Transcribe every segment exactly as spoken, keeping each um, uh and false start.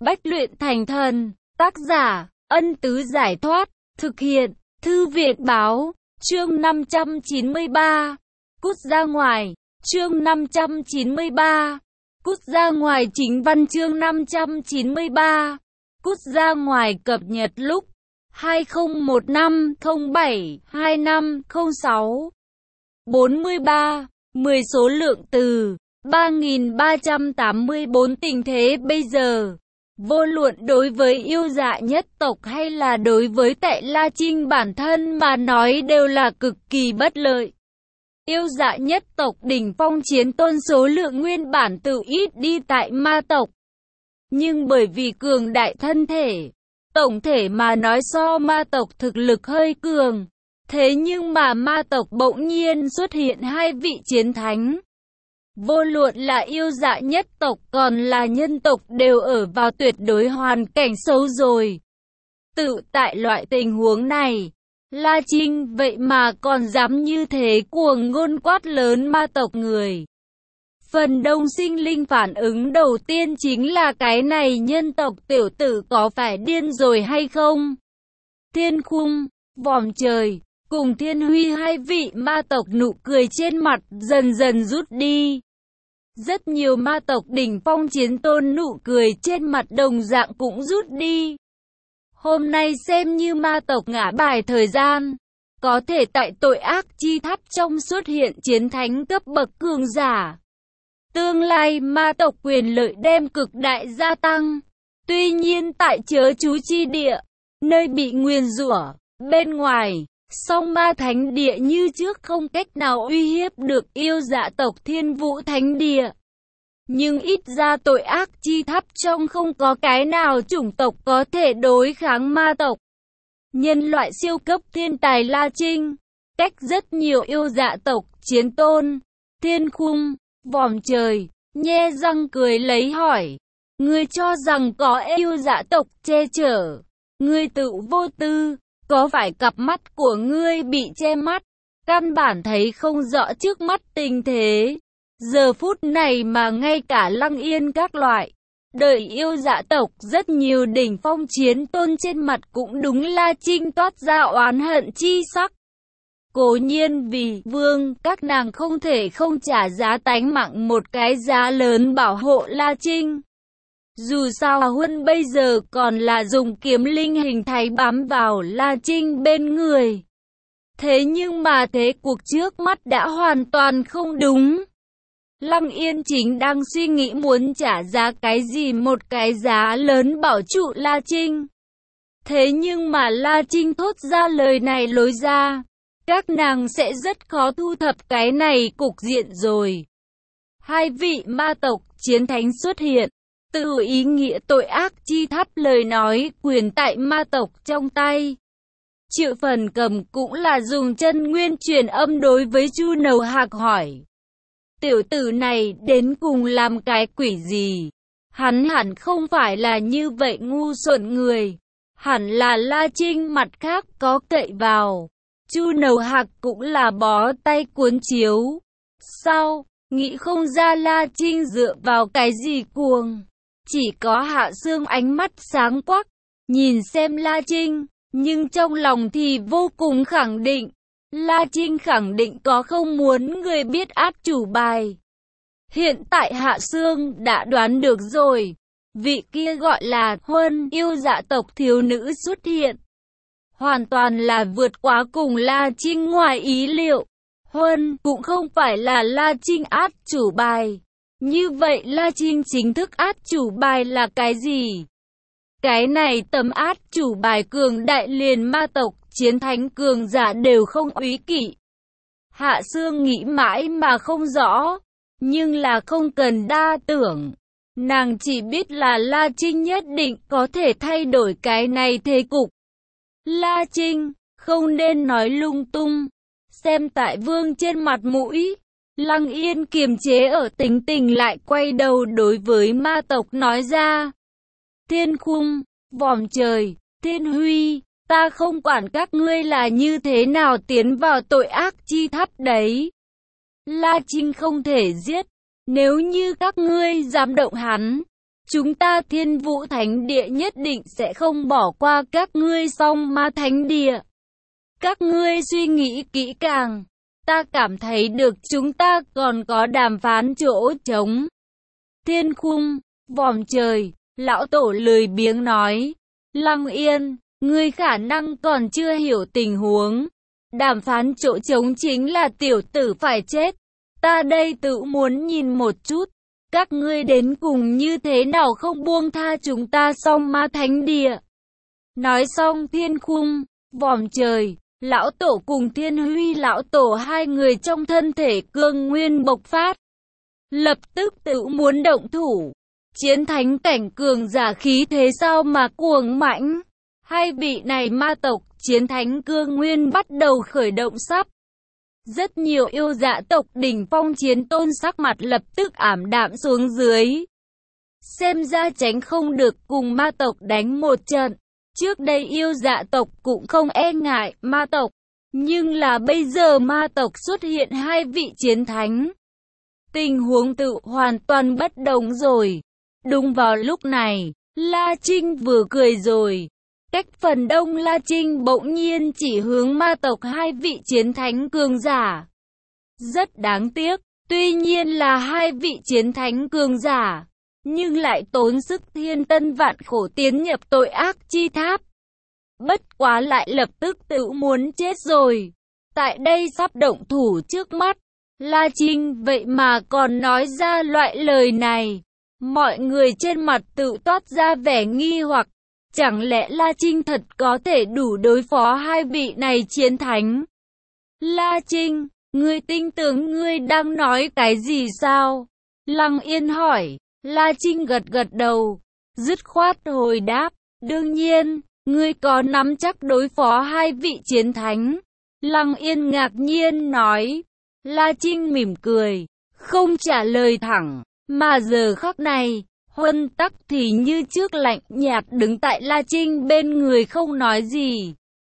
Bách luyện thành thần. Tác giả, Ân Tứ Giải Thoát. Thực hiện, Thư Viện Báo. Chương năm trăm chín mươi ba. Cút ra ngoài. Chương năm trăm chín mươi ba. Cút ra ngoài. Chính văn chương năm trăm chín mươi ba. Cút ra ngoài. Cập nhật lúc hai không một năm không bảy hai năm không sáu. bốn mươi ba. mười số lượng từ ba nghìn ba trăm tám mươi bốn. Tình thế bây giờ, vô luận đối với yêu dạ nhất tộc hay là đối với Tại La Trinh bản thân mà nói đều là cực kỳ bất lợi. Yêu dạ nhất tộc đỉnh phong chiến tôn số lượng nguyên bản tự ít đi tại ma tộc. Nhưng bởi vì cường đại thân thể, tổng thể mà nói so ma tộc thực lực hơi cường. Thế nhưng mà ma tộc bỗng nhiên xuất hiện hai vị chiến thánh. Vô luận là yêu dạ nhất tộc còn là nhân tộc đều ở vào tuyệt đối hoàn cảnh xấu rồi. Tự tại loại tình huống này, La Trinh vậy mà còn dám như thế cuồng ngôn quát lớn ma tộc người. Phần đông sinh linh phản ứng đầu tiên chính là cái này nhân tộc tiểu tử có phải điên rồi hay không? Thiên Khung, Vòm Trời cùng Thiên Huy hai vị ma tộc nụ cười trên mặt dần dần rút đi. Rất nhiều ma tộc đỉnh phong chiến tôn nụ cười trên mặt đồng dạng cũng rút đi. Hôm nay xem như ma tộc ngã bài thời gian, có thể tại tội ác chi tháp trong xuất hiện chiến thánh cấp bậc cường giả. Tương lai ma tộc quyền lợi đem cực đại gia tăng. Tuy nhiên tại chớ chú chi địa, nơi bị nguyền rủa, bên ngoài, song ma thánh địa như trước không cách nào uy hiếp được yêu dạ tộc Thiên Vũ Thánh Địa. Nhưng ít ra tội ác chi tháp trong không có cái nào chủng tộc có thể đối kháng ma tộc. Nhân loại siêu cấp thiên tài La Trinh, cách rất nhiều yêu dạ tộc chiến tôn. Thiên Khung, Vòm Trời, nhe răng cười lấy hỏi. Ngươi cho rằng có yêu dạ tộc che chở, ngươi tự vô tư. Có phải cặp mắt của ngươi bị che mắt, căn bản thấy không rõ trước mắt tình thế. Giờ phút này mà ngay cả Lăng Yên các loại, đợi yêu dạ tộc rất nhiều đỉnh phong chiến tôn trên mặt cũng đúng La Trinh toát ra oán hận chi sắc. Cố nhiên vì vương các nàng không thể không trả giá tánh mạng một cái giá lớn bảo hộ La Trinh. Dù sao Huân bây giờ còn là dùng kiếm linh hình thái bám vào La Trinh bên người. Thế nhưng mà thế cuộc trước mắt đã hoàn toàn không đúng. Lăng Yên chính đang suy nghĩ muốn trả giá cái gì một cái giá lớn bảo trụ La Trinh. Thế nhưng mà La Trinh thốt ra lời này lối ra, các nàng sẽ rất khó thu thập cái này cục diện rồi. Hai vị ma tộc chiến thánh xuất hiện. Từ ý nghĩa tội ác chi tháp lời nói quyền tại ma tộc trong tay. Triệu Phần Cầm cũng là dùng chân nguyên truyền âm đối với Chu Nầu Hạc hỏi. Tiểu tử này đến cùng làm cái quỷ gì? Hắn hẳn không phải là như vậy ngu xuẩn người. Hẳn là La Trinh mặt khác có cậy vào. Chu Nầu Hạc cũng là bó tay cuốn chiếu. Sao? Nghĩ không ra La Trinh dựa vào cái gì cuồng? Chỉ có Hạ Sương ánh mắt sáng quắc, nhìn xem La Trinh, nhưng trong lòng thì vô cùng khẳng định. La Trinh khẳng định có không muốn người biết át chủ bài. Hiện tại Hạ Sương đã đoán được rồi, vị kia gọi là Huân yêu dạ tộc thiếu nữ xuất hiện. Hoàn toàn là vượt quá cùng La Trinh ngoài ý liệu. Huân cũng không phải là La Trinh át chủ bài. Như vậy La Trinh chính thức át chủ bài là cái gì? Cái này tấm át chủ bài cường đại liền ma tộc, chiến thánh cường giả đều không úy kỵ. Hạ Sương nghĩ mãi mà không rõ, nhưng là không cần đa tưởng. Nàng chỉ biết là La Trinh nhất định có thể thay đổi cái này thế cục. La Trinh, không nên nói lung tung, xem tại vương trên mặt mũi. Lăng Yên kiềm chế ở tính tình lại quay đầu đối với ma tộc nói ra. Thiên Khung, Vòm Trời, Thiên Huy, ta không quản các ngươi là như thế nào tiến vào tội ác chi tháp đấy. La Trinh không thể giết, nếu như các ngươi dám động hắn, chúng ta Thiên Vũ Thánh Địa nhất định sẽ không bỏ qua các ngươi Song Ma Thánh Địa. Các ngươi suy nghĩ kỹ càng, ta cảm thấy được chúng ta còn có đàm phán chỗ trống. Thiên khung, vòm trời, lão tổ lười biếng nói. Lăng Yên, ngươi khả năng còn chưa hiểu tình huống. Đàm phán chỗ trống chính là tiểu tử phải chết. Ta đây tự muốn nhìn một chút, các ngươi đến cùng như thế nào không buông tha chúng ta Song Ma Thánh Địa. Nói xong thiên khung, vòm trời, lão tổ cùng Thiên Huy lão tổ hai người trong thân thể cương nguyên bộc phát. Lập tức tự muốn động thủ. Chiến thánh cảnh cường giả khí thế sao mà cuồng mãnh. Hai vị này ma tộc chiến thánh cương nguyên bắt đầu khởi động sắp. Rất nhiều yêu dạ tộc đỉnh phong chiến tôn sắc mặt lập tức ảm đạm xuống dưới. Xem ra tránh không được cùng ma tộc đánh một trận. Trước đây yêu dạ tộc cũng không e ngại ma tộc. Nhưng là bây giờ ma tộc xuất hiện hai vị chiến thánh. Tình huống tự hoàn toàn bất đồng rồi. Đúng vào lúc này, La Trinh vừa cười rồi. Cách phần đông La Trinh bỗng nhiên chỉ hướng ma tộc hai vị chiến thánh cường giả. Rất đáng tiếc, tuy nhiên là hai vị chiến thánh cường giả, nhưng lại tốn sức thiên tân vạn khổ tiến nhập tội ác chi tháp. Bất quá lại lập tức tự muốn chết rồi. Tại đây sắp động thủ trước mắt, La Trinh vậy mà còn nói ra loại lời này. Mọi người trên mặt tự toát ra vẻ nghi hoặc. Chẳng lẽ La Trinh thật có thể đủ đối phó hai vị này chiến thánh? La Trinh, ngươi tin tưởng ngươi đang nói cái gì sao? Lăng Yên hỏi. La Trinh gật gật đầu, dứt khoát hồi đáp. Đương nhiên, ngươi có nắm chắc đối phó hai vị chiến thánh. Lăng Yên ngạc nhiên nói. La Trinh mỉm cười, không trả lời thẳng, mà giờ khắc này, Huân Tắc thì như trước lạnh nhạt đứng tại La Trinh bên người không nói gì.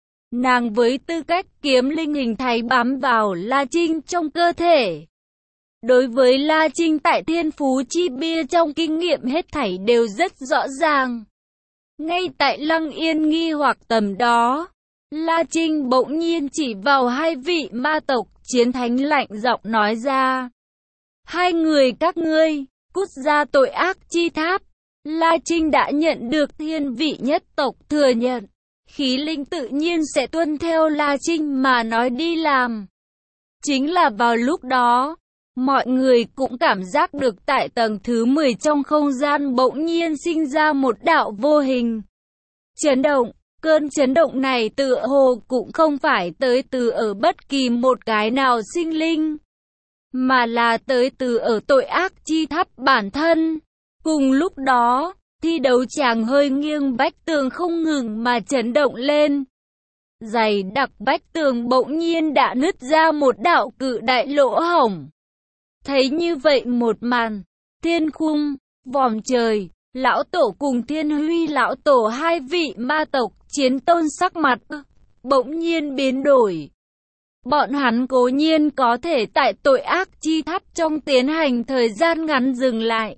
Nàng với tư cách kiếm linh hình thái bám vào La Trinh trong cơ thể. Đối với La Trinh tại thiên phú chi bia trong kinh nghiệm hết thảy đều rất rõ ràng. Ngay tại Lăng Yên nghi hoặc tầm đó, La Trinh bỗng nhiên chỉ vào hai vị ma tộc chiến thánh lạnh giọng nói ra. Hai người các ngươi, cút ra tội ác chi tháp. La Trinh đã nhận được thiên vị nhất tộc thừa nhận. Khí linh tự nhiên sẽ tuân theo La Trinh mà nói đi làm. Chính là vào lúc đó, mọi người cũng cảm giác được tại tầng thứ mười trong không gian bỗng nhiên sinh ra một đạo vô hình chấn động. Cơn chấn động này tựa hồ cũng không phải tới từ ở bất kỳ một cái nào sinh linh, mà là tới từ ở tội ác chi tháp bản thân. Cùng lúc đó, thi đấu tràng hơi nghiêng vách tường không ngừng mà chấn động lên. Dày đặc vách tường bỗng nhiên đã nứt ra một đạo cự đại lỗ hổng. Thấy như vậy một màn, thiên khung, vòm trời, lão tổ cùng Thiên Huy lão tổ hai vị ma tộc chiến tôn sắc mặt bỗng nhiên biến đổi. Bọn hắn cố nhiên có thể tại tội ác chi tháp trong tiến hành thời gian ngắn dừng lại.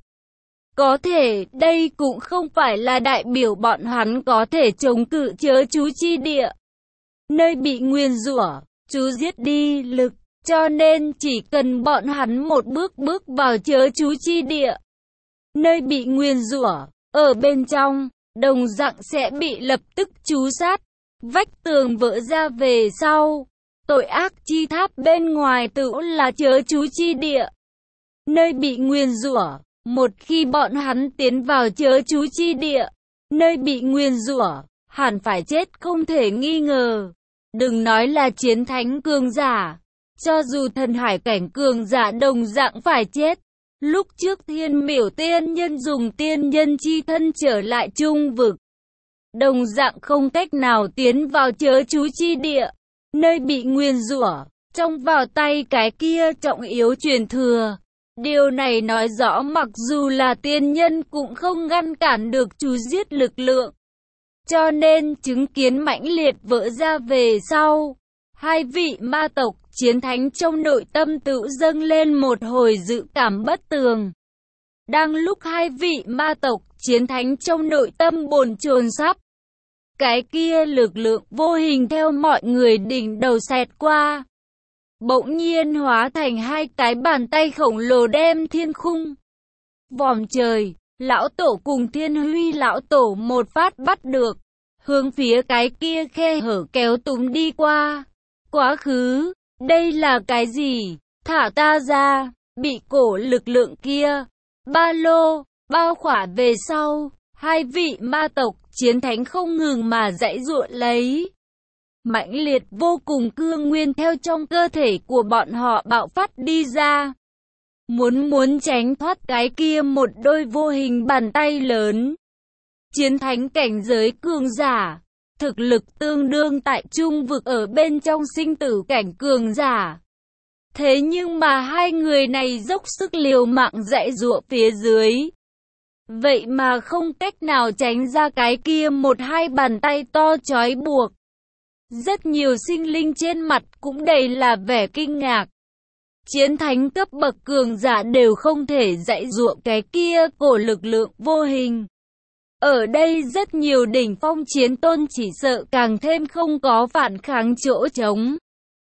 Có thể đây cũng không phải là đại biểu bọn hắn có thể chống cự chớ chú chi địa. Nơi bị nguyền rủa, chú giết đi lực, cho nên chỉ cần bọn hắn một bước bước vào chớ chú chi địa. Nơi bị nguyền rủa, ở bên trong, đồng dạng sẽ bị lập tức chú sát. Vách tường vỡ ra về sau, tội ác chi tháp bên ngoài tự là chớ chú chi địa. Nơi bị nguyền rủa, một khi bọn hắn tiến vào chớ chú chi địa, nơi bị nguyền rủa, hẳn phải chết không thể nghi ngờ. Đừng nói là chiến thánh cường giả, cho dù thần hải cảnh cường giả đồng dạng phải chết. Lúc trước Thiên Miểu tiên nhân dùng tiên nhân chi thân trở lại trung vực, đồng dạng không cách nào tiến vào chớ chú chi địa. Nơi bị nguyền rủa, trong vào tay cái kia trọng yếu truyền thừa. Điều này nói rõ mặc dù là tiên nhân cũng không ngăn cản được chú giết lực lượng. Cho nên chứng kiến mãnh liệt vỡ ra về sau, hai vị ma tộc chiến thánh trong nội tâm tự dâng lên một hồi dự cảm bất tường. Đang lúc hai vị ma tộc chiến thánh trong nội tâm bồn chồn sắp, cái kia lực lượng vô hình theo mọi người đỉnh đầu xẹt qua, bỗng nhiên hóa thành hai cái bàn tay khổng lồ đem thiên khung, vòm trời, lão tổ cùng thiên huy lão tổ một phát bắt được, hướng phía cái kia khe hở kéo túm đi qua. Quá khứ, đây là cái gì? Thả ta ra, bị cổ lực lượng kia, ba lô, bao khỏa về sau, hai vị ma tộc chiến thánh không ngừng mà giãy giụa lấy. Mãnh liệt vô cùng cương nguyên theo trong cơ thể của bọn họ bạo phát đi ra. Muốn muốn tránh thoát cái kia một đôi vô hình bàn tay lớn. Chiến thánh cảnh giới cường giả, thực lực tương đương tại trung vực ở bên trong sinh tử cảnh cường giả. Thế nhưng mà hai người này dốc sức liều mạng giãy giụa phía dưới. Vậy mà không cách nào tránh ra cái kia một hai bàn tay to trói buộc. Rất nhiều sinh linh trên mặt cũng đầy là vẻ kinh ngạc. Chiến thánh cấp bậc cường giả đều không thể giãy giụa cái kia cổ lực lượng vô hình. Ở đây rất nhiều đỉnh phong chiến tôn chỉ sợ càng thêm không có phản kháng chỗ trống.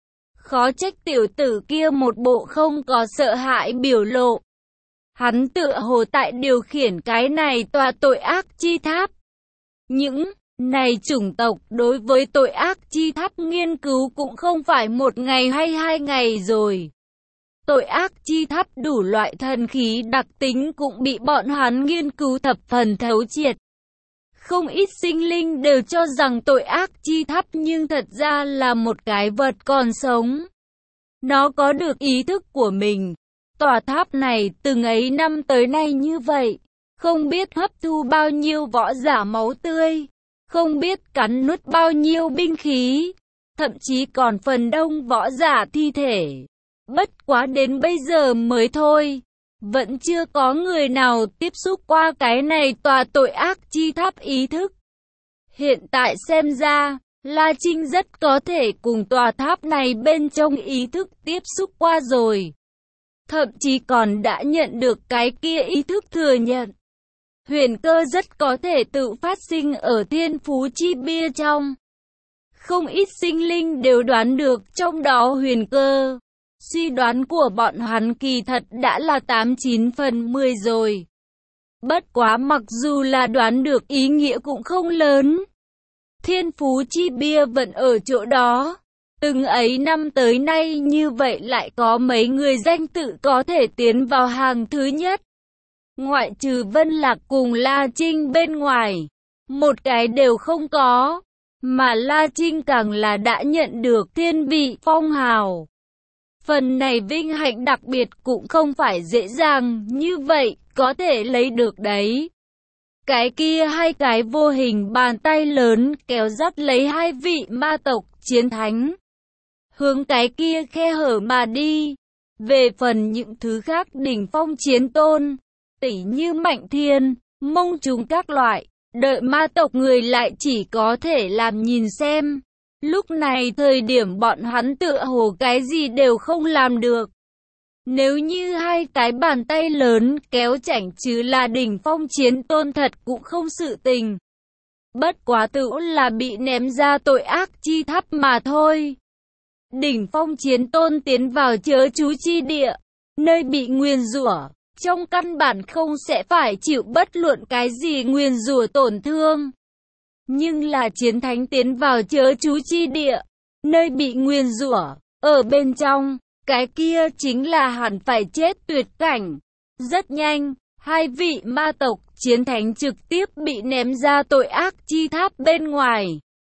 Khó trách tiểu tử kia một bộ không có sợ hãi biểu lộ. Hắn tựa hồ tại điều khiển cái này tòa tội ác chi tháp. Những này chủng tộc đối với tội ác chi tháp nghiên cứu cũng không phải một ngày hay hai ngày rồi. Tội ác chi tháp đủ loại thần khí đặc tính cũng bị bọn hắn nghiên cứu thập phần thấu triệt. Không ít sinh linh đều cho rằng tội ác chi tháp nhưng thật ra là một cái vật còn sống. Nó có được ý thức của mình. Tòa tháp này từng ấy năm tới nay như vậy, không biết hấp thu bao nhiêu võ giả máu tươi, không biết cắn nuốt bao nhiêu binh khí, thậm chí còn phần đông võ giả thi thể. Bất quá đến bây giờ mới thôi, vẫn chưa có người nào tiếp xúc qua cái này tòa tội ác chi tháp ý thức. Hiện tại xem ra, La Trinh rất có thể cùng tòa tháp này bên trong ý thức tiếp xúc qua rồi. Thậm chí còn đã nhận được cái kia ý thức thừa nhận. Huyền cơ rất có thể tự phát sinh ở thiên phú chi bia trong. Không ít sinh linh đều đoán được trong đó huyền cơ. Suy đoán của bọn hắn kỳ thật đã là tám chín phần mười rồi. Bất quá mặc dù là đoán được ý nghĩa cũng không lớn. Thiên phú chi bia vẫn ở chỗ đó. Từng ấy năm tới nay như vậy lại có mấy người danh tự có thể tiến vào hàng thứ nhất. Ngoại trừ Vân Lạc cùng La Trinh bên ngoài, một cái đều không có. Mà La Trinh càng là đã nhận được thiên vị phong hào. Phần này vinh hạnh đặc biệt cũng không phải dễ dàng như vậy có thể lấy được đấy. Cái kia hai cái vô hình bàn tay lớn kéo dắt lấy hai vị ma tộc chiến thánh. Hướng cái kia khe hở mà đi. Về phần những thứ khác đỉnh phong chiến tôn, tỉ như Mạnh Thiên, Mông Trùng các loại, đợi ma tộc người lại chỉ có thể làm nhìn xem. Lúc này thời điểm bọn hắn tựa hồ cái gì đều không làm được. Nếu như hai cái bàn tay lớn kéo chảnh chứ là đỉnh phong chiến tôn thật cũng không sự tình. Bất quá tự là bị ném ra tội ác chi tháp mà thôi. Đỉnh phong chiến tôn tiến vào chớ chú chi địa, nơi bị nguyền rủa, trong căn bản không sẽ phải chịu bất luận cái gì nguyền rủa tổn thương. Nhưng là chiến thánh tiến vào chớ chú chi địa, nơi bị nguyền rủa, ở bên trong, cái kia chính là hẳn phải chết tuyệt cảnh. Rất nhanh, hai vị ma tộc chiến thánh trực tiếp bị ném ra tội ác chi tháp bên ngoài.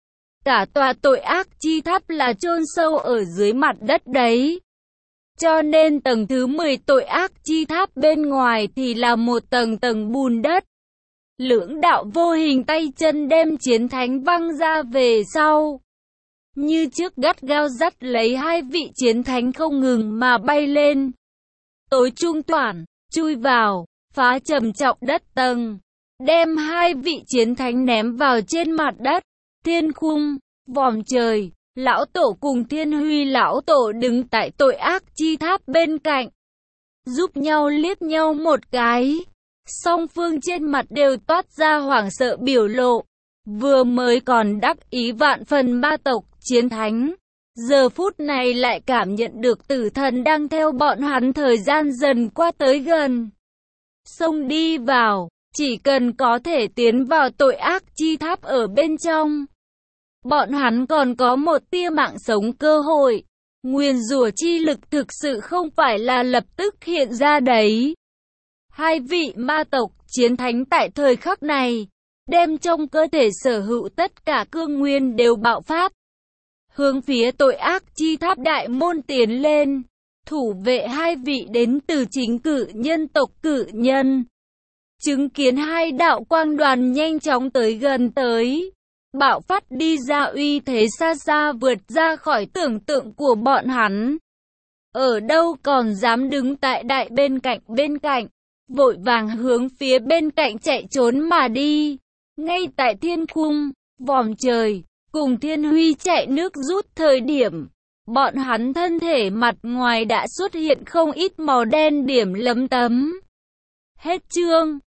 Cả tòa tội ác chi tháp là chôn sâu ở dưới mặt đất đấy. Cho nên tầng thứ mười tội ác chi tháp bên ngoài thì là một tầng tầng bùn đất. Lưỡng đạo vô hình tay chân đem chiến thánh văng ra về sau. Như trước gắt gao dắt lấy hai vị chiến thánh không ngừng mà bay lên. Tối trung toàn, chui vào, phá trầm trọng đất tầng. Đem hai vị chiến thánh ném vào trên mặt đất. Thiên khung, vòm trời, lão tổ cùng thiên huy lão tổ đứng tại tội ác chi tháp bên cạnh. Giúp nhau liếc nhau một cái. Song phương trên mặt đều toát ra hoảng sợ biểu lộ. Vừa mới còn đắc ý vạn phần ma tộc chiến thánh, giờ phút này lại cảm nhận được tử thần đang theo bọn hắn thời gian dần qua tới gần. Xông đi vào, chỉ cần có thể tiến vào tội ác chi tháp ở bên trong, bọn hắn còn có một tia mạng sống cơ hội. Nguyền rủa chi lực thực sự không phải là lập tức hiện ra đấy. Hai vị ma tộc chiến thánh tại thời khắc này, đem trong cơ thể sở hữu tất cả cương nguyên đều bạo phát, hướng phía tội ác chi tháp đại môn tiến lên. Thủ vệ hai vị đến từ chính cử nhân tộc cử nhân, chứng kiến hai đạo quang đoàn nhanh chóng tới gần tới, bạo phát đi ra uy thế xa xa vượt ra khỏi tưởng tượng của bọn hắn. Ở đâu còn dám đứng tại đại bên cạnh bên cạnh, vội vàng hướng phía bên cạnh chạy trốn mà đi. Ngay tại thiên cung, vòm trời, cùng thiên huy chạy nước rút thời điểm, bọn hắn thân thể mặt ngoài đã xuất hiện không ít màu đen điểm lấm tấm. Hết chương.